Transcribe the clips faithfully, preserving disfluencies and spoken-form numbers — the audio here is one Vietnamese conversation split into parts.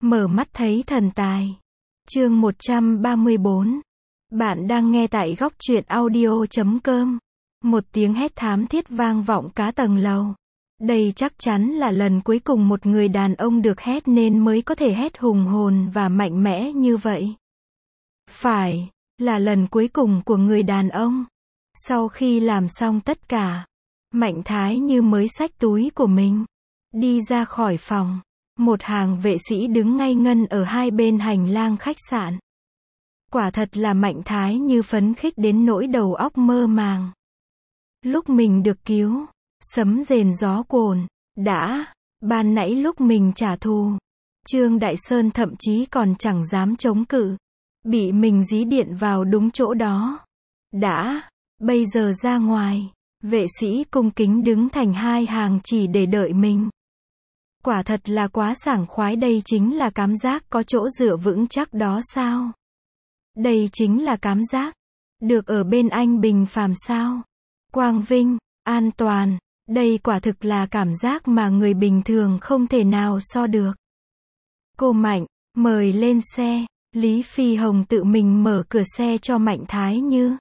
Mở mắt thấy thần tài. Chương một trăm ba mươi bốn. Bạn đang nghe tại góc truyện audio chấm com. Một tiếng hét thảm thiết vang vọng cả tầng lầu. Đây chắc chắn là lần cuối cùng một người đàn ông được hét nên mới có thể hét hùng hồn và mạnh mẽ như vậy. Phải, là lần cuối cùng của người đàn ông. Sau khi làm xong tất cả, Mạnh Thái Như mới xách túi của mình, đi ra khỏi phòng. Một hàng vệ sĩ đứng ngây ngân ở hai bên hành lang khách sạn. Quả thật là Mạnh Thái Như phấn khích đến nỗi đầu óc mơ màng. Lúc mình được cứu, sấm rền gió cuồn, đã, ban nãy lúc mình trả thù, Trương Đại Sơn thậm chí còn chẳng dám chống cự, bị mình dí điện vào đúng chỗ đó. Đã, bây giờ ra ngoài, vệ sĩ cung kính đứng thành hai hàng chỉ để đợi mình. Quả thật là quá sảng khoái, đây chính là cảm giác có chỗ dựa vững chắc đó sao? Đây chính là cảm giác được ở bên anh Bình Phàm sao? Quang vinh, an toàn, đây quả thực là cảm giác mà người bình thường không thể nào so được. Cô Mạnh, mời lên xe. Lý Phi Hồng tự mình mở cửa xe cho Mạnh Thái Như.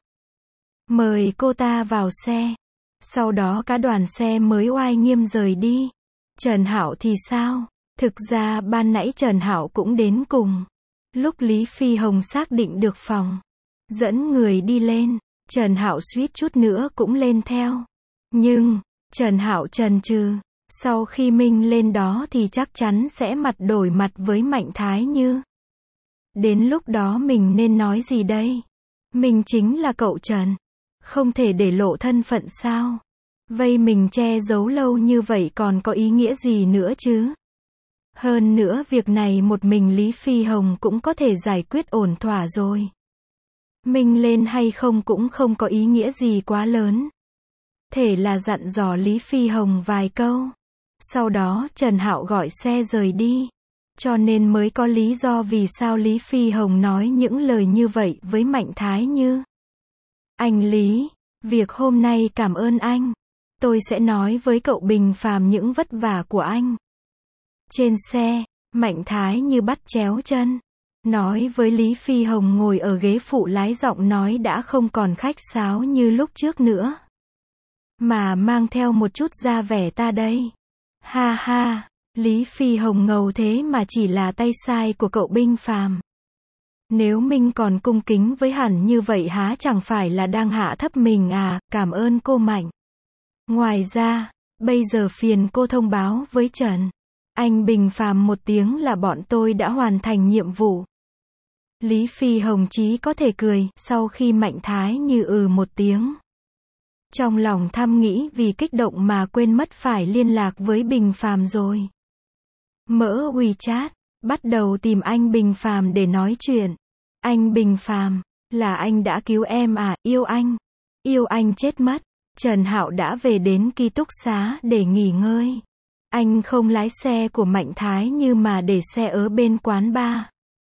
Mời cô ta vào xe. Sau đó cả đoàn xe mới oai nghiêm rời đi. Trần Hạo thì sao? Thực ra ban nãy Trần Hạo cũng đến cùng. Lúc Lý Phi Hồng xác định được phòng, dẫn người đi lên, Trần Hạo suýt chút nữa cũng lên theo. Nhưng, Trần Hạo chần chừ, sau khi mình lên đó thì chắc chắn sẽ mặt đổi mặt với Mạnh Thái Như. Đến lúc đó mình nên nói gì đây? Mình chính là cậu Trần. Không thể để lộ thân phận sao? Vây mình che giấu lâu như vậy còn có ý nghĩa gì nữa chứ? Hơn nữa việc này một mình Lý Phi Hồng cũng có thể giải quyết ổn thỏa rồi. Mình lên hay không cũng không có ý nghĩa gì quá lớn. Thể là dặn dò Lý Phi Hồng vài câu. Sau đó Trần Hạo gọi xe rời đi. Cho nên mới có lý do vì sao Lý Phi Hồng nói những lời như vậy với Mạnh Thái Như. Anh Lý, việc hôm nay cảm ơn anh. Tôi sẽ nói với cậu Bình Phàm những vất vả của anh. Trên xe, Mạnh Thái Như bắt chéo chân, nói với Lý Phi Hồng ngồi ở ghế phụ lái, giọng nói đã không còn khách sáo như lúc trước nữa, mà mang theo một chút ra vẻ ta đây. Ha ha, Lý Phi Hồng ngầu thế mà chỉ là tay sai của cậu Bình Phàm. Nếu mình còn cung kính với hắn như vậy há chẳng phải là đang hạ thấp mình à? Cảm ơn cô Mạnh. Ngoài ra, bây giờ phiền cô thông báo với Trần Anh Bình Phàm một tiếng là bọn tôi đã hoàn thành nhiệm vụ. Lý Phi Hồng chí có thể cười, sau khi Mạnh Thái Như ừ một tiếng. Trong lòng thầm nghĩ vì kích động mà quên mất phải liên lạc với Bình Phàm rồi. Mở WeChat, bắt đầu tìm anh Bình Phàm để nói chuyện. Anh Bình Phàm, là anh đã cứu em à? Yêu anh. Yêu anh chết mất. Trần Hạo đã về đến ký túc xá để nghỉ ngơi. Anh không lái xe của Mạnh Thái Như mà để xe ở bên quán bar.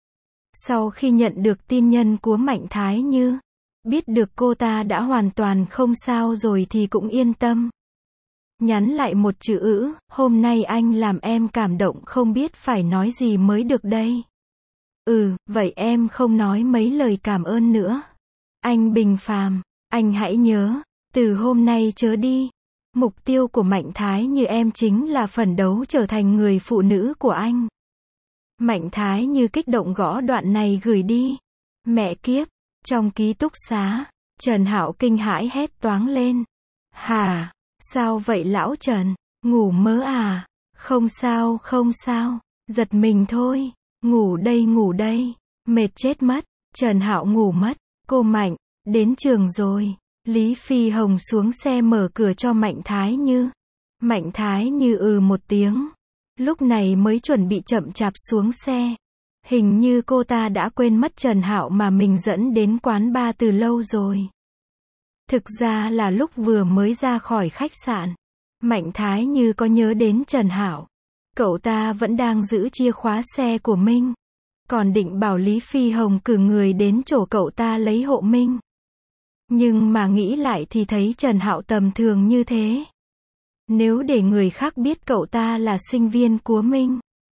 Sau khi nhận được tin nhân của Mạnh Thái Như, biết được cô ta đã hoàn toàn không sao rồi thì cũng yên tâm. Nhắn lại một chữ ữ, hôm nay anh làm em cảm động không biết phải nói gì mới được đây. Ừ, vậy em không nói mấy lời cảm ơn nữa. Anh Bình Phàm, anh hãy nhớ, từ hôm nay trở đi, mục tiêu của Mạnh Thái Như em chính là phấn đấu trở thành người phụ nữ của anh. Mạnh Thái Như kích động gõ đoạn này gửi đi. Mẹ kiếp, trong ký túc xá, Trần Hạo kinh hãi hét toáng lên. Hả, sao vậy lão Trần, ngủ mơ à? Không sao, không sao, giật mình thôi, ngủ đây ngủ đây, mệt chết mất. Trần Hạo ngủ mất. Cô Mạnh, đến trường rồi. Lý Phi Hồng xuống xe mở cửa cho Mạnh Thái Như. Mạnh Thái Như ừ một tiếng. Lúc này mới chuẩn bị chậm chạp xuống xe. Hình như cô ta đã quên mất Trần Hạo mà mình dẫn đến quán bar từ lâu rồi. Thực ra là lúc vừa mới ra khỏi khách sạn, Mạnh Thái Như có nhớ đến Trần Hạo. Cậu ta vẫn đang giữ chìa khóa xe của mình. Còn định bảo Lý Phi Hồng cử người đến chỗ cậu ta lấy hộ mình. Nhưng mà nghĩ lại thì thấy Trần Hạo tầm thường như thế. Nếu để người khác biết cậu ta là sinh viên của mình,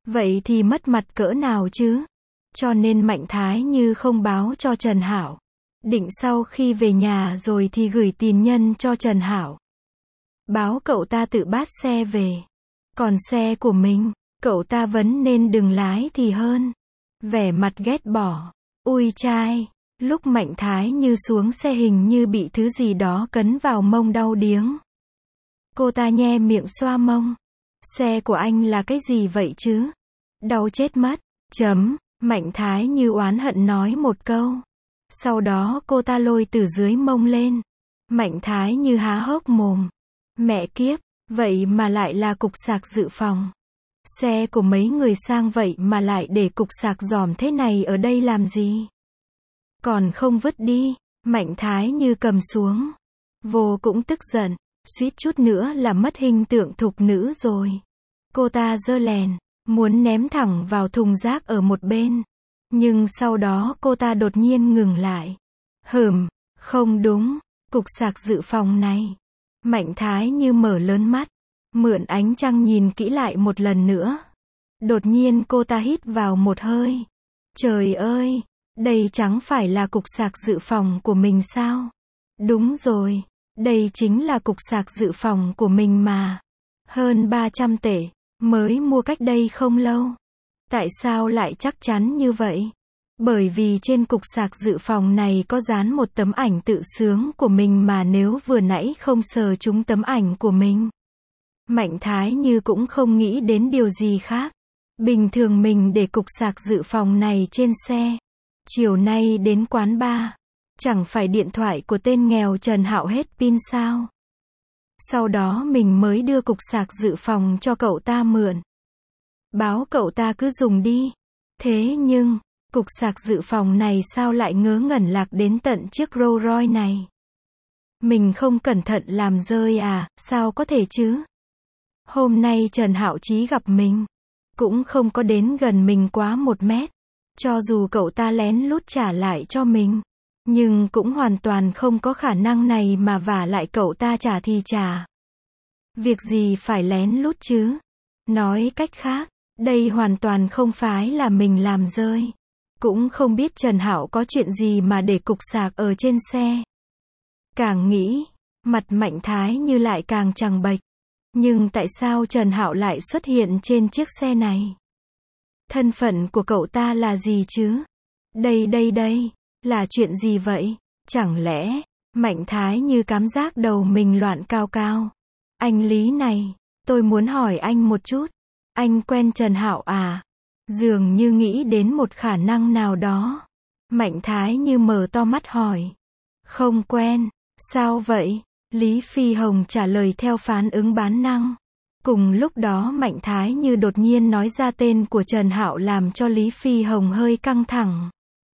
Vậy thì mất mặt cỡ nào chứ? Cho nên Mạnh Thái Như không báo cho Trần Hạo. Định sau khi về nhà rồi thì gửi tin nhân cho Trần Hạo. Báo cậu ta tự bắt xe về. Còn xe của mình, cậu ta vẫn nên đừng lái thì hơn. Vẻ mặt ghét bỏ. Ui trai, lúc Mạnh Thái Như xuống xe hình như bị thứ gì đó cấn vào mông đau điếng. Cô ta nhe miệng xoa mông. Xe của anh là cái gì vậy chứ? Đau chết mất. Chấm, Mạnh Thái Như oán hận nói một câu. Sau đó cô ta lôi từ dưới mông lên. Mạnh Thái Như há hốc mồm. Mẹ kiếp, vậy mà lại là cục sạc dự phòng. Xe của mấy người sang vậy mà lại để cục sạc giòm thế này ở đây làm gì? Còn không vứt đi, Mạnh Thái Như cầm xuống. Vô cũng tức giận, suýt chút nữa là mất hình tượng thục nữ rồi. Cô ta giơ lèn, muốn ném thẳng vào thùng rác ở một bên. Nhưng sau đó cô ta đột nhiên ngừng lại. Hừm, không đúng, cục sạc dự phòng này. Mạnh Thái Như mở lớn mắt, mượn ánh trăng nhìn kỹ lại một lần nữa. Đột nhiên cô ta hít vào một hơi. Trời ơi, đây chẳng phải là cục sạc dự phòng của mình sao? Đúng rồi, đây chính là cục sạc dự phòng của mình mà. Hơn ba trăm tệ, mới mua cách đây không lâu. Tại sao lại chắc chắn như vậy? Bởi vì trên cục sạc dự phòng này có dán một tấm ảnh tự sướng của mình mà nếu vừa nãy không sờ trúng tấm ảnh của mình. Mạnh Thái Như cũng không nghĩ đến điều gì khác. Bình thường mình để cục sạc dự phòng này trên xe. Chiều nay đến quán bar. Chẳng phải điện thoại của tên nghèo Trần Hạo hết pin sao? Sau đó mình mới đưa cục sạc dự phòng cho cậu ta mượn. Báo cậu ta cứ dùng đi. Thế nhưng, cục sạc dự phòng này sao lại ngớ ngẩn lạc đến tận chiếc Rolls Royce này? Mình không cẩn thận làm rơi à, sao có thể chứ? Hôm nay Trần Hạo Chí gặp mình, cũng không có đến gần mình quá một mét. Cho dù cậu ta lén lút trả lại cho mình, nhưng cũng hoàn toàn không có khả năng này mà vả lại cậu ta trả thì trả. Việc gì phải lén lút chứ? Nói cách khác, đây hoàn toàn không phải là mình làm rơi. Cũng không biết Trần Hạo có chuyện gì mà để cục sạc ở trên xe. Càng nghĩ, mặt Mạnh Thái Như lại càng chằng bệch. Nhưng tại sao Trần Hạo lại xuất hiện trên chiếc xe này? Thân phận của cậu ta là gì chứ? Đây đây đây, là chuyện gì vậy? Chẳng lẽ, Mạnh Thái Như cảm giác đầu mình loạn cao cao. Anh Lý này, tôi muốn hỏi anh một chút. Anh quen Trần Hạo à? Dường như nghĩ đến một khả năng nào đó. Mạnh Thái Như mở to mắt hỏi. Không quen. Sao vậy? Lý Phi Hồng trả lời theo phản ứng bản năng. Cùng lúc đó Mạnh Thái Như đột nhiên nói ra tên của Trần Hạo làm cho Lý Phi Hồng hơi căng thẳng.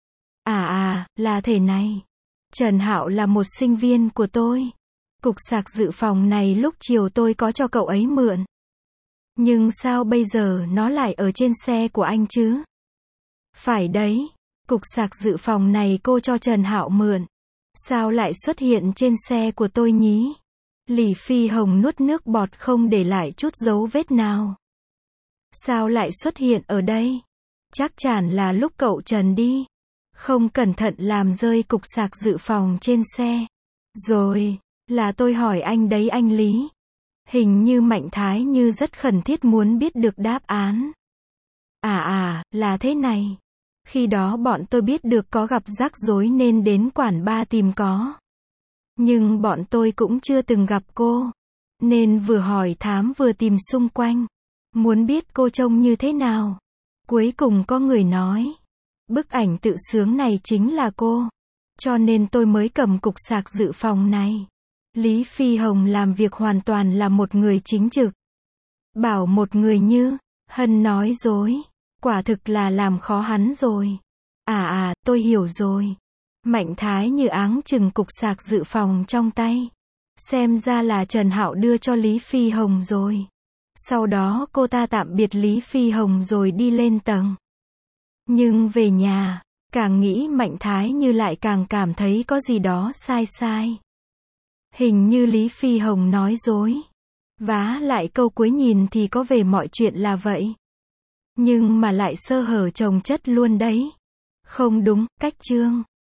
À à, là thế này. Trần Hạo là một sinh viên của tôi. Cục sạc dự phòng này lúc chiều tôi có cho cậu ấy mượn. Nhưng sao bây giờ nó lại ở trên xe của anh chứ? Phải đấy, cục sạc dự phòng này cô cho Trần Hạo mượn. Sao lại xuất hiện trên xe của tôi nhí? Lý Phi Hồng nuốt nước bọt không để lại chút dấu vết nào. Sao lại xuất hiện ở đây? Chắc chắn là lúc cậu Trần đi. Không cẩn thận làm rơi cục sạc dự phòng trên xe. Rồi, là tôi hỏi anh đấy anh Lý. Hình như Mạnh Thái Như rất khẩn thiết muốn biết được đáp án. À à, là thế này. Khi đó bọn tôi biết được có gặp rắc rối nên đến quán bar tìm có. Nhưng bọn tôi cũng chưa từng gặp cô. Nên vừa hỏi thám vừa tìm xung quanh. Muốn biết cô trông như thế nào. Cuối cùng có người nói. Bức ảnh tự sướng này chính là cô. Cho nên tôi mới cầm cục sạc dự phòng này. Lý Phi Hồng làm việc hoàn toàn là một người chính trực. Bảo một người như Hân nói dối. Quả thực là làm khó hắn rồi. À à, tôi hiểu rồi. Mạnh Thái Như áng chừng cục sạc dự phòng trong tay. Xem ra là Trần Hạo đưa cho Lý Phi Hồng rồi. Sau đó cô ta tạm biệt Lý Phi Hồng rồi đi lên tầng. Nhưng về nhà, càng nghĩ Mạnh Thái Như lại càng cảm thấy có gì đó sai sai. Hình như Lý Phi Hồng nói dối. Vá lại câu cuối nhìn thì có vẻ mọi chuyện là vậy. Nhưng mà lại sơ hở chồng chất luôn đấy. Không đúng, cách chương